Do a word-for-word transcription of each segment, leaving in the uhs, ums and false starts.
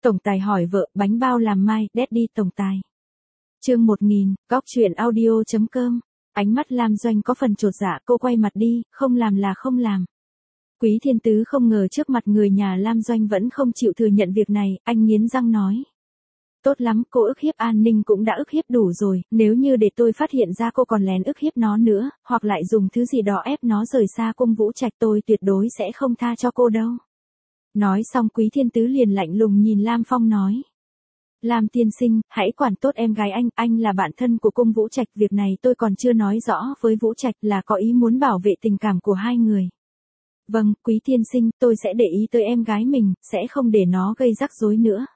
Tổng tài hỏi vợ, bánh bao làm mai, Daddy tổng tài. Chương một nghìn, góc truyện audio.com. Ánh mắt Lam Doanh có phần chột dạ, cô quay mặt đi, không làm là không làm. Quý Thiên Tứ không ngờ trước mặt người nhà Lam Doanh vẫn không chịu thừa nhận việc này, anh nghiến răng nói. Tốt lắm, cô ức hiếp An Ninh cũng đã ức hiếp đủ rồi, nếu như để tôi phát hiện ra cô còn lén ức hiếp nó nữa, hoặc lại dùng thứ gì đó ép nó rời xa cung Vũ Trạch, tôi tuyệt đối sẽ không tha cho cô đâu. Nói xong Quý Thiên Tứ liền lạnh lùng nhìn Lam Phong nói. Lam tiên sinh, hãy quản tốt em gái anh, anh là bạn thân của cung Vũ Trạch, việc này tôi còn chưa nói rõ với Vũ Trạch là có ý muốn bảo vệ tình cảm của hai người. Vâng, Quý tiên sinh, tôi sẽ để ý tới em gái mình, sẽ không để nó gây rắc rối nữa.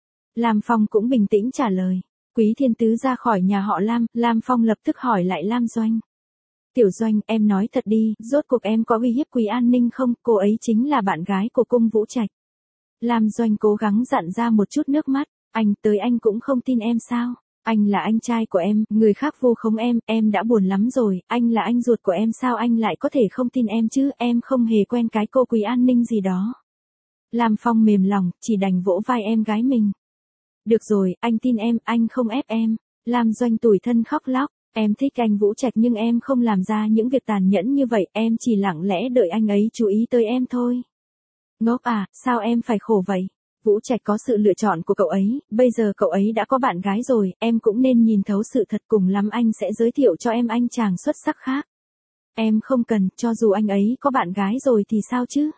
Lam Phong cũng bình tĩnh trả lời. Quý Thiên Tứ ra khỏi nhà họ Lam, Lam Phong lập tức hỏi lại Lam Doanh. Tiểu Doanh, em nói thật đi, rốt cuộc em có uy hiếp Quý An Ninh không, cô ấy chính là bạn gái của cung Vũ Trạch. Lam Doanh cố gắng dặn ra một chút nước mắt, anh tới anh cũng không tin em sao, anh là anh trai của em, người khác vu khống em, em đã buồn lắm rồi, anh là anh ruột của em sao anh lại có thể không tin em chứ, em không hề quen cái cô Quý An Ninh gì đó. Lam Phong mềm lòng, chỉ đành vỗ vai em gái mình. Được rồi, anh tin em, anh không ép em. Lam Doanh tủi thân khóc lóc. Em thích anh Vũ Trạch nhưng em không làm ra những việc tàn nhẫn như vậy, em chỉ lặng lẽ đợi anh ấy chú ý tới em thôi. Ngốc à, sao em phải khổ vậy? Vũ Trạch có sự lựa chọn của cậu ấy, bây giờ cậu ấy đã có bạn gái rồi, em cũng nên nhìn thấu sự thật, cùng lắm anh sẽ giới thiệu cho em anh chàng xuất sắc khác. Em không cần, cho dù anh ấy có bạn gái rồi thì sao chứ?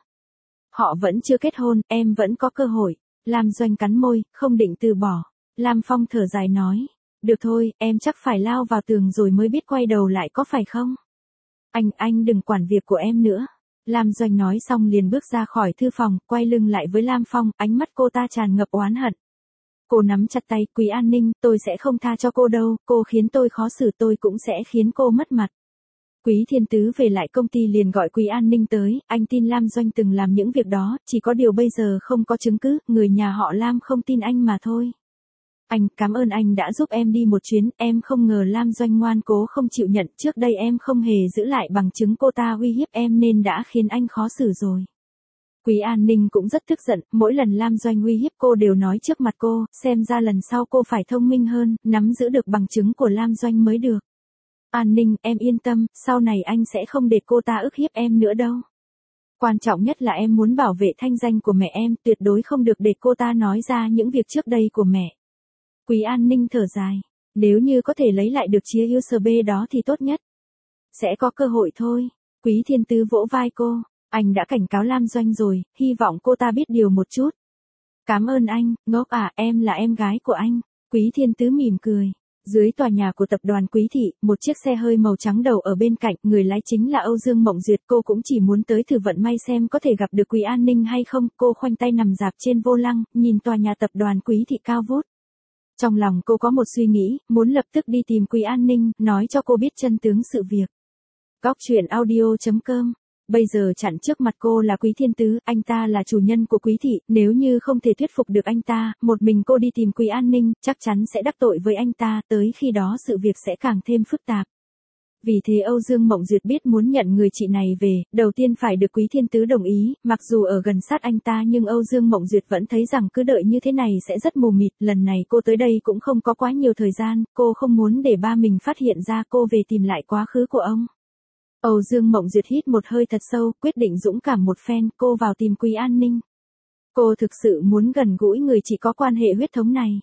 Họ vẫn chưa kết hôn, em vẫn có cơ hội. Lam Doanh cắn môi, không định từ bỏ. Lam Phong thở dài nói. Được thôi, em chắc phải lao vào tường rồi mới biết quay đầu lại có phải không? Anh, anh đừng quản việc của em nữa. Lam Doanh nói xong liền bước ra khỏi thư phòng, quay lưng lại với Lam Phong, ánh mắt cô ta tràn ngập oán hận. Cô nắm chặt tay, Quý An Ninh, tôi sẽ không tha cho cô đâu, cô khiến tôi khó xử tôi cũng sẽ khiến cô mất mặt. Quý Thiên Tứ về lại công ty liền gọi Quý An Ninh tới, anh tin Lam Doanh từng làm những việc đó, chỉ có điều bây giờ không có chứng cứ, người nhà họ Lam không tin anh mà thôi. Anh, cảm ơn anh đã giúp em đi một chuyến, em không ngờ Lam Doanh ngoan cố không chịu nhận, trước đây em không hề giữ lại bằng chứng cô ta uy hiếp em nên đã khiến anh khó xử rồi. Quý An Ninh cũng rất tức giận, mỗi lần Lam Doanh uy hiếp cô đều nói trước mặt cô, xem ra lần sau cô phải thông minh hơn, nắm giữ được bằng chứng của Lam Doanh mới được. An Ninh, em yên tâm, sau này anh sẽ không để cô ta ức hiếp em nữa đâu. Quan trọng nhất là em muốn bảo vệ thanh danh của mẹ em, tuyệt đối không được để cô ta nói ra những việc trước đây của mẹ. Quý An Ninh thở dài, nếu như có thể lấy lại được chia u ét bê đó thì tốt nhất. Sẽ có cơ hội thôi. Quý Thiên Tứ vỗ vai cô, anh đã cảnh cáo Lam Doanh rồi, hy vọng cô ta biết điều một chút. Cảm ơn anh, ngốc à, em là em gái của anh. Quý Thiên Tứ mỉm cười. Dưới tòa nhà của tập đoàn Quý Thị, một chiếc xe hơi màu trắng đầu ở bên cạnh, người lái chính là Âu Dương Mộng Duyệt, cô cũng chỉ muốn tới thử vận may xem có thể gặp được Quý An Ninh hay không, cô khoanh tay nằm dạp trên vô lăng, nhìn tòa nhà tập đoàn Quý Thị cao vút. Trong lòng cô có một suy nghĩ, muốn lập tức đi tìm Quý An Ninh, nói cho cô biết chân tướng sự việc. Góc truyện audio.com. Bây giờ chặn trước mặt cô là Quý Thiên Tứ, anh ta là chủ nhân của Quý Thị, nếu như không thể thuyết phục được anh ta, một mình cô đi tìm Quý An Ninh, chắc chắn sẽ đắc tội với anh ta, tới khi đó sự việc sẽ càng thêm phức tạp. Vì thế Âu Dương Mộng Duyệt biết muốn nhận người chị này về, đầu tiên phải được Quý Thiên Tứ đồng ý, mặc dù ở gần sát anh ta nhưng Âu Dương Mộng Duyệt vẫn thấy rằng cứ đợi như thế này sẽ rất mù mịt, lần này cô tới đây cũng không có quá nhiều thời gian, cô không muốn để ba mình phát hiện ra cô về tìm lại quá khứ của ông. Âu Dương Mộng Duyệt hít một hơi thật sâu, quyết định dũng cảm một phen, cô vào tìm Quý An Ninh. Cô thực sự muốn gần gũi người chỉ có quan hệ huyết thống này.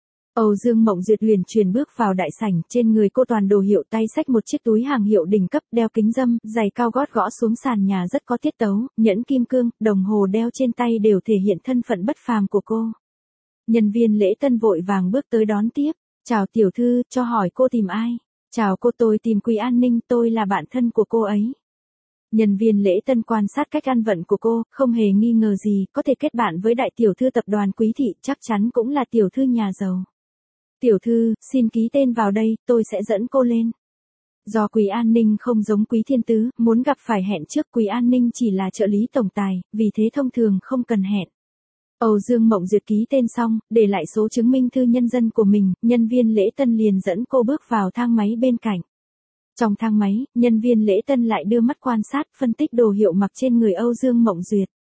Âu Dương Mộng Duyệt liền truyền bước vào đại sảnh, trên người cô toàn đồ hiệu, tay xách một chiếc túi hàng hiệu đỉnh cấp, đeo kính râm, giày cao gót gõ xuống sàn nhà rất có tiết tấu, nhẫn kim cương, đồng hồ đeo trên tay đều thể hiện thân phận bất phàm của cô. Nhân viên lễ tân vội vàng bước tới đón tiếp, chào tiểu thư, cho hỏi cô tìm ai? Chào cô, tôi tìm Quý An Ninh, tôi là bạn thân của cô ấy. Nhân viên lễ tân quan sát cách ăn vận của cô, không hề nghi ngờ gì, có thể kết bạn với đại tiểu thư tập đoàn Quý Thị, chắc chắn cũng là tiểu thư nhà giàu. Tiểu thư, xin ký tên vào đây, tôi sẽ dẫn cô lên. Do Quý An Ninh không giống Quý Thiên Tứ, muốn gặp phải hẹn trước, Quý An Ninh chỉ là trợ lý tổng tài, vì thế thông thường không cần hẹn. Âu Dương Mộng Duyệt ký tên xong, để lại số chứng minh thư nhân dân của mình, nhân viên lễ tân liền dẫn cô bước vào thang máy bên cạnh. Trong thang máy, nhân viên lễ tân lại đưa mắt quan sát, phân tích đồ hiệu mặc trên người Âu Dương Mộng Duyệt.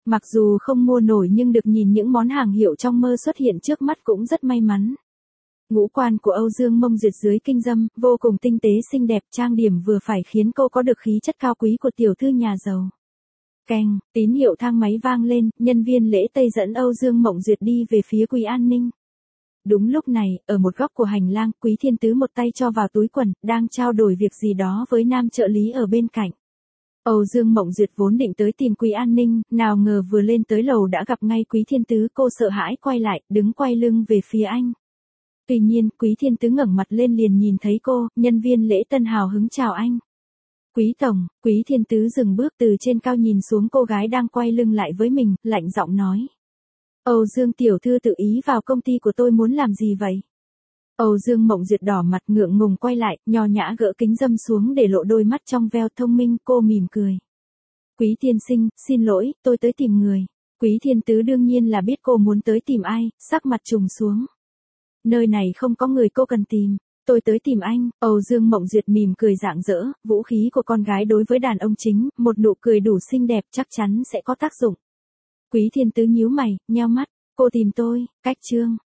Mặc dù không mua nổi nhưng được nhìn những món hàng hiệu trong mơ xuất hiện trước mắt cũng rất may mắn. Ngũ quan của Âu Dương Mộng Duyệt dưới kinh dâm, vô cùng tinh tế xinh đẹp, trang điểm vừa phải khiến cô có được khí chất cao quý của tiểu thư nhà giàu. Keng, tín hiệu thang máy vang lên, nhân viên lễ Tây dẫn Âu Dương Mộng Duyệt đi về phía Quý An Ninh. Đúng lúc này, ở một góc của hành lang, Quý Thiên Tứ một tay cho vào túi quần, đang trao đổi việc gì đó với nam trợ lý ở bên cạnh. Âu Dương Mộng Duyệt vốn định tới tìm Quý An Ninh, nào ngờ vừa lên tới lầu đã gặp ngay Quý Thiên Tứ, cô sợ hãi quay lại, đứng quay lưng về phía anh. Tuy nhiên, Quý Thiên Tứ ngẩng mặt lên liền nhìn thấy cô, nhân viên lễ tân hào hứng chào anh. Quý tổng, Quý Thiên Tứ dừng bước từ trên cao nhìn xuống cô gái đang quay lưng lại với mình, lạnh giọng nói. Âu Dương tiểu thư tự ý vào công ty của tôi muốn làm gì vậy? Âu Dương Mộng Duyệt đỏ mặt ngượng ngùng quay lại, nho nhã gỡ kính dâm xuống để lộ đôi mắt trong veo thông minh, cô mỉm cười. Quý tiên sinh, xin lỗi, tôi tới tìm người. Quý Thiên Tứ đương nhiên là biết cô muốn tới tìm ai, sắc mặt trùng xuống. Nơi này không có người cô cần tìm. Tôi tới tìm anh. Âu Dương Mộng Duyệt mỉm cười rạng rỡ, vũ khí của con gái đối với đàn ông chính, một nụ cười đủ xinh đẹp chắc chắn sẽ có tác dụng. Quý Thiên Tứ nhíu mày, nheo mắt, cô tìm tôi, cách chương.